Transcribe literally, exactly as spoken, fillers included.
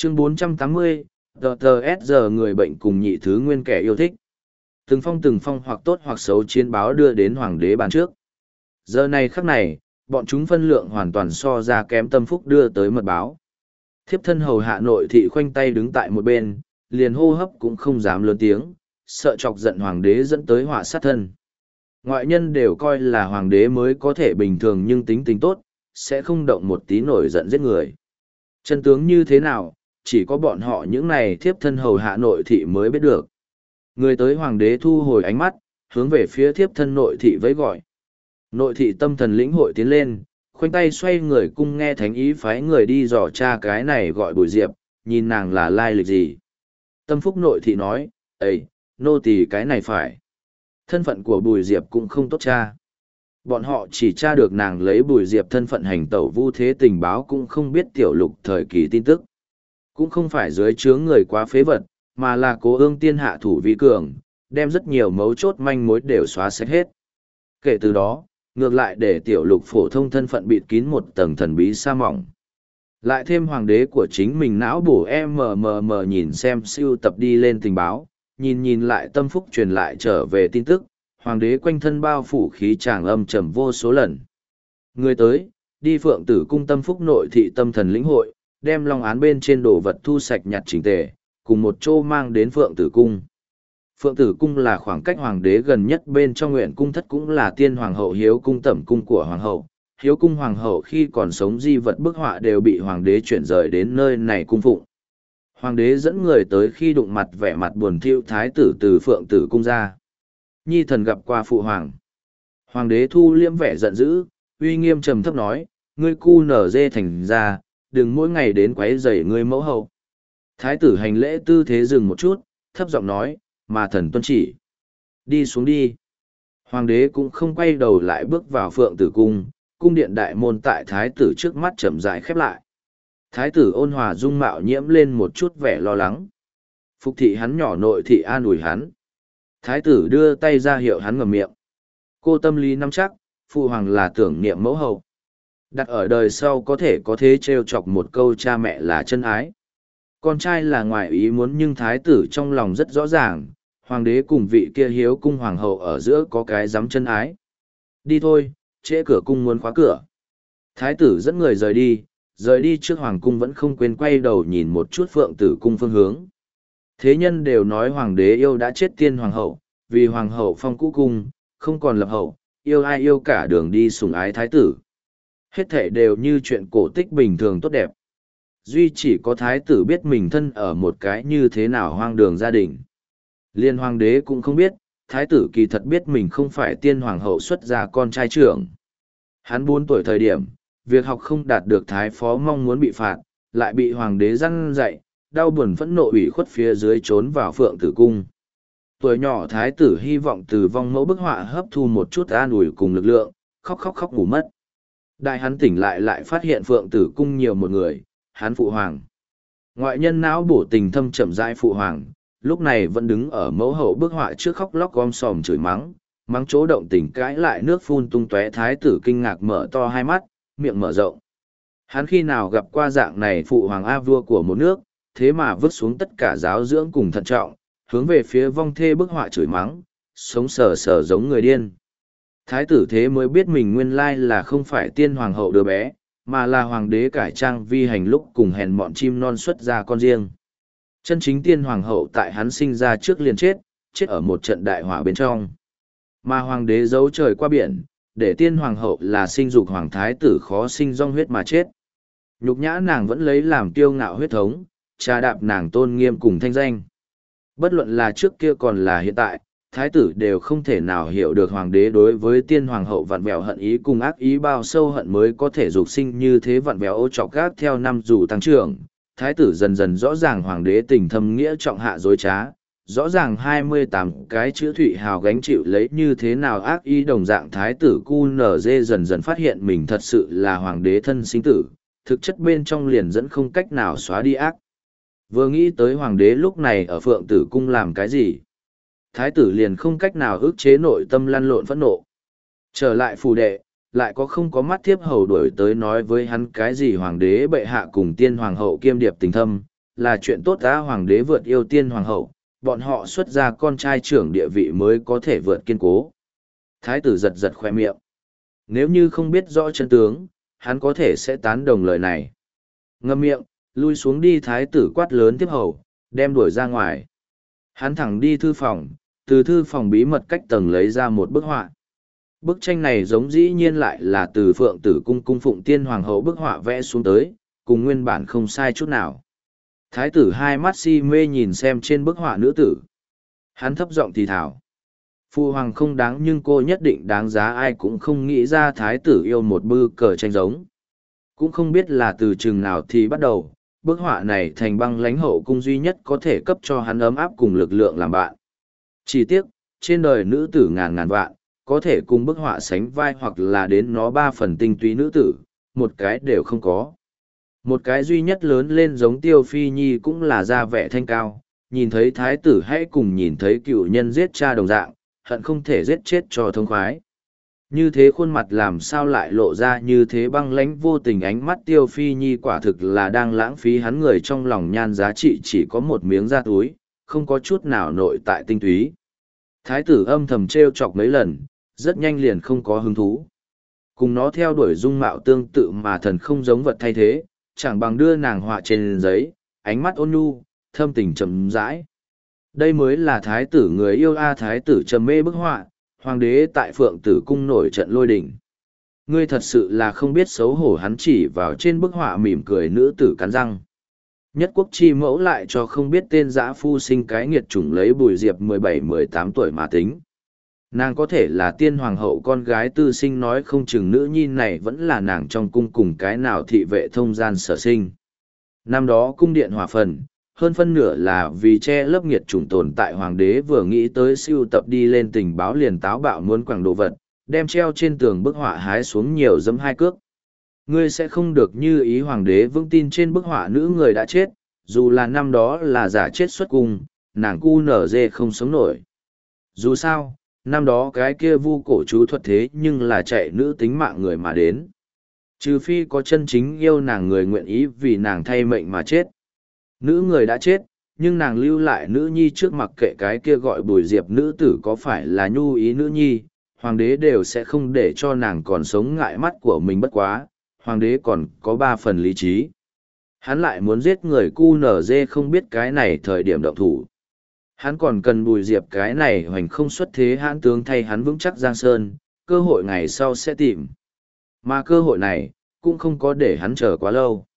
Chương bốn trăm tám mươi, tờ tờ ét giờ người bệnh cùng nhị thứ nguyên kẻ yêu thích. Từng phong từng phong hoặc tốt hoặc xấu chiến báo đưa đến hoàng đế bàn trước. Giờ này khắc này, bọn chúng phân lượng hoàn toàn so ra kém Tâm Phúc đưa tới mật báo. Thiếp thân hầu hạ nội thị khoanh tay đứng tại một bên, liền hô hấp cũng không dám lớn tiếng, sợ chọc giận hoàng đế dẫn tới họa sát thân. Ngoại nhân đều coi là hoàng đế mới có thể bình thường nhưng tính tình tốt, sẽ không động một tí nổi giận giết người. Chân tướng như thế nào, chỉ có bọn họ những này thiếp thân hầu hạ nội thị mới biết được. Người tới hoàng đế thu hồi ánh mắt, hướng về phía thiếp thân nội thị vẫy gọi. Nội thị tâm thần lĩnh hội tiến lên, khoanh tay xoay người cung nghe thánh ý phái người đi dò tra cái này gọi Bùi Diệp, nhìn nàng là lai lịch gì. Tâm Phúc nội thị nói, Ây, nô tỳ cái này phải. Thân phận của Bùi Diệp cũng không tốt tra. Bọn họ chỉ tra được nàng lấy Bùi Diệp thân phận hành tẩu vu thế tình báo cũng không biết tiểu lục thời kỳ tin tức. Cũng không phải dưới chướng người quá phế vật, mà là cố ương tiên hạ thủ vi cường, đem rất nhiều mấu chốt manh mối đều xóa sạch hết. Kể từ đó, ngược lại để tiểu lục phổ thông thân phận bịt kín một tầng thần bí sa mỏng. Lại thêm hoàng đế của chính mình não bổ mmm nhìn xem siêu tập đi lên tình báo, nhìn nhìn lại Tâm Phúc truyền lại trở về tin tức, hoàng đế quanh thân bao phủ khí tràng âm trầm vô số lần. Người tới, đi Phượng Tử cung Tâm Phúc nội thị tâm thần lĩnh hội, đem long án bên trên đồ vật thu sạch nhặt chỉnh tề, cùng một chỗ mang đến Phượng Tử cung. Phượng Tử cung là khoảng cách hoàng đế gần nhất bên trong nguyện cung thất, cũng là tiên hoàng hậu hiếu cung tẩm cung của hoàng hậu. Hiếu cung hoàng hậu khi còn sống di vật bức họa đều bị hoàng đế chuyển rời đến nơi này cung phụng. Hoàng đế dẫn người tới khi đụng mặt vẻ mặt buồn thiu thái tử từ Phượng Tử cung ra. Nhi thần gặp qua phụ hoàng. Hoàng đế thu liễm vẻ giận dữ, uy nghiêm trầm thấp nói, ngươi cu nở dê thành ra, đừng mỗi ngày đến quấy rầy ngươi mẫu hậu. Thái tử hành lễ tư thế dừng một chút, thấp giọng nói, mà thần tuân chỉ. Đi xuống đi. Hoàng đế cũng không quay đầu lại bước vào Phượng Tử cung, cung điện đại môn tại thái tử trước mắt chậm rãi khép lại. Thái tử ôn hòa dung mạo nhiễm lên một chút vẻ lo lắng. Phục thị hắn nhỏ nội thị an ủi hắn. Thái tử đưa tay ra hiệu hắn ngậm miệng. Cô tâm lý nắm chắc, phụ hoàng là tưởng niệm mẫu hậu. Đặt ở đời sau có thể có thế trêu chọc một câu cha mẹ là chân ái. Con trai là ngoài ý muốn nhưng thái tử trong lòng rất rõ ràng, hoàng đế cùng vị kia hiếu cung hoàng hậu ở giữa có cái dám chân ái. Đi thôi, trễ cửa cung muốn khóa cửa. Thái tử dẫn người rời đi, rời đi trước hoàng cung vẫn không quên quay đầu nhìn một chút Phượng Tử cung phương hướng. Thế nhân đều nói hoàng đế yêu đã chết tiên hoàng hậu, vì hoàng hậu phong cũ cung, không còn lập hậu, yêu ai yêu cả đường đi sủng ái thái tử. Hết thể đều như chuyện cổ tích bình thường tốt đẹp. Duy chỉ có thái tử biết mình thân ở một cái như thế nào hoang đường gia đình. Liên hoàng đế cũng không biết, thái tử kỳ thật biết mình không phải tiên hoàng hậu xuất gia con trai trưởng. Hắn bốn tuổi thời điểm, việc học không đạt được thái phó mong muốn bị phạt, lại bị hoàng đế răn dạy, đau buồn phẫn nộ ủy khuất phía dưới trốn vào Phượng Tử cung. Tuổi nhỏ thái tử hy vọng từ vong mẫu bức họa hấp thu một chút an ủi cùng lực lượng, khóc khóc khóc ngủ mất. Đại hắn tỉnh lại lại phát hiện Phượng Tử cung nhiều một người, hắn phụ hoàng. Ngoại nhân não bổ tình thâm chậm rãi phụ hoàng, lúc này vẫn đứng ở mẫu hậu bức họa trước khóc lóc gom sòm chửi mắng, mắng chỗ động tình cãi lại nước phun tung tóe. Thái tử kinh ngạc mở to hai mắt, miệng mở rộng. Hắn khi nào gặp qua dạng này phụ hoàng a vua của một nước, thế mà vứt xuống tất cả giáo dưỡng cùng thận trọng, hướng về phía vong thê bức họa chửi mắng, sống sờ sờ giống người điên. Thái tử thế mới biết mình nguyên lai là không phải tiên hoàng hậu đứa bé, mà là hoàng đế cải trang vi hành lúc cùng hèn mọn chim non xuất ra con riêng. Chân chính tiên hoàng hậu tại hắn sinh ra trước liền chết, chết ở một trận đại hỏa bên trong. Mà hoàng đế giấu trời qua biển, để tiên hoàng hậu là sinh dục hoàng thái tử khó sinh dong huyết mà chết. Nhục nhã nàng vẫn lấy làm kiêu ngạo huyết thống, trà đạp nàng tôn nghiêm cùng thanh danh. Bất luận là trước kia còn là hiện tại, thái tử đều không thể nào hiểu được hoàng đế đối với tiên hoàng hậu vặn vẹo hận ý cùng ác ý bao sâu hận mới có thể dục sinh như thế vặn vẹo ô trọc gác theo năm dù tăng trưởng. Thái tử dần dần rõ ràng hoàng đế tình thâm nghĩa trọng hạ dối trá, rõ ràng hai mươi tám cái chữ thụy hào gánh chịu lấy như thế nào ác ý đồng dạng. Thái tử cu nở dê dần dần phát hiện mình thật sự là hoàng đế thân sinh tử, thực chất bên trong liền dẫn không cách nào xóa đi ác. Vừa nghĩ tới hoàng đế lúc này ở Phượng Tử cung làm cái gì, thái tử liền không cách nào ức chế nội tâm lăn lộn phẫn nộ. Trở lại phủ đệ, lại có không có mắt thiếp hầu đuổi tới nói với hắn cái gì hoàng đế bệ hạ cùng tiên hoàng hậu kiêm điệp tình thâm, là chuyện tốt đã hoàng đế vượt yêu tiên hoàng hậu, bọn họ xuất ra con trai trưởng địa vị mới có thể vượt kiên cố. Thái tử giật giật khoe miệng. Nếu như không biết rõ chân tướng, hắn có thể sẽ tán đồng lời này. Ngâm miệng, lui xuống đi thái tử quát lớn tiếp hầu, đem đuổi ra ngoài. Hắn thẳng đi thư phòng, từ thư phòng bí mật cách tầng lấy ra một bức họa. Bức tranh này giống dĩ nhiên lại là từ phượng tử cung cung phụng tiên hoàng hậu bức họa vẽ xuống tới, cùng nguyên bản không sai chút nào. Thái tử hai mắt si mê nhìn xem trên bức họa nữ tử. Hắn thấp giọng thì thảo. Phu hoàng không đáng nhưng cô nhất định đáng giá, ai cũng không nghĩ ra thái tử yêu một bư cờ tranh giống. Cũng không biết là từ chừng nào thì bắt đầu, bức họa này thành băng lãnh hậu cung duy nhất có thể cấp cho hắn ấm áp cùng lực lượng làm bạn. Chỉ tiếc, trên đời nữ tử ngàn ngàn vạn, có thể cùng bức họa sánh vai hoặc là đến nó ba phần tinh túy nữ tử, một cái đều không có. Một cái duy nhất lớn lên giống Tiêu Phi Nhi cũng là da vẻ thanh cao, nhìn thấy thái tử hãy cùng nhìn thấy cựu nhân giết cha đồng dạng, hận không thể giết chết cho thông khoái. Như thế khuôn mặt làm sao lại lộ ra như thế băng lãnh vô tình, ánh mắt Tiêu Phi Nhi quả thực là đang lãng phí hắn người trong lòng nhan giá trị chỉ có một miếng da túi, không có chút nào nội tại tinh túy. Thái tử âm thầm trêu chọc mấy lần, rất nhanh liền không có hứng thú. Cùng nó theo đuổi dung mạo tương tự mà thần không giống vật thay thế, chẳng bằng đưa nàng họa trên giấy, ánh mắt ôn nhu, thâm tình chậm rãi. Đây mới là thái tử người yêu a. Thái tử trầm mê bức họa, hoàng đế tại phượng tử cung nổi trận lôi đình. Ngươi thật sự là không biết xấu hổ, hắn chỉ vào trên bức họa mỉm cười nữ tử cắn răng. Nhất quốc chi mẫu lại cho không biết tên dã phu sinh cái nghiệt chủng lấy Bùi Diệp mười bảy mười tám tuổi mà tính. Nàng có thể là tiên hoàng hậu con gái tư sinh, nói không chừng nữ nhi này vẫn là nàng trong cung cùng cái nào thị vệ thông gian sở sinh. Năm đó cung điện hòa phần, hơn phân nửa là vì che lấp nghiệt chủng tồn tại, hoàng đế vừa nghĩ tới siêu tập đi lên tình báo liền táo bạo muốn quẳng đồ vật, đem treo trên tường bức họa hái xuống nhiều dẫm hai cước. Ngươi sẽ không được như ý, hoàng đế vững tin trên bức họa nữ người đã chết, dù là năm đó là giả chết xuất cung, nàng cu nở dê không sống nổi. Dù sao, năm đó cái kia vu cổ chú thuật thế nhưng là chạy nữ tính mạng người mà đến. Trừ phi có chân chính yêu nàng người nguyện ý vì nàng thay mệnh mà chết. Nữ người đã chết, nhưng nàng lưu lại nữ nhi trước, mặc kệ cái kia gọi Bùi Diệp nữ tử có phải là nhu ý nữ nhi, hoàng đế đều sẽ không để cho nàng còn sống ngại mắt của mình. Bất quá, hoàng đế còn có ba phần lý trí. Hắn lại muốn giết người cu nở dê không biết cái này thời điểm động thủ. Hắn còn cần Bùi Diệp cái này hoành không xuất thế hãn tướng thay hắn vững chắc Giang Sơn, cơ hội ngày sau sẽ tìm. Mà cơ hội này, cũng không có để hắn chờ quá lâu.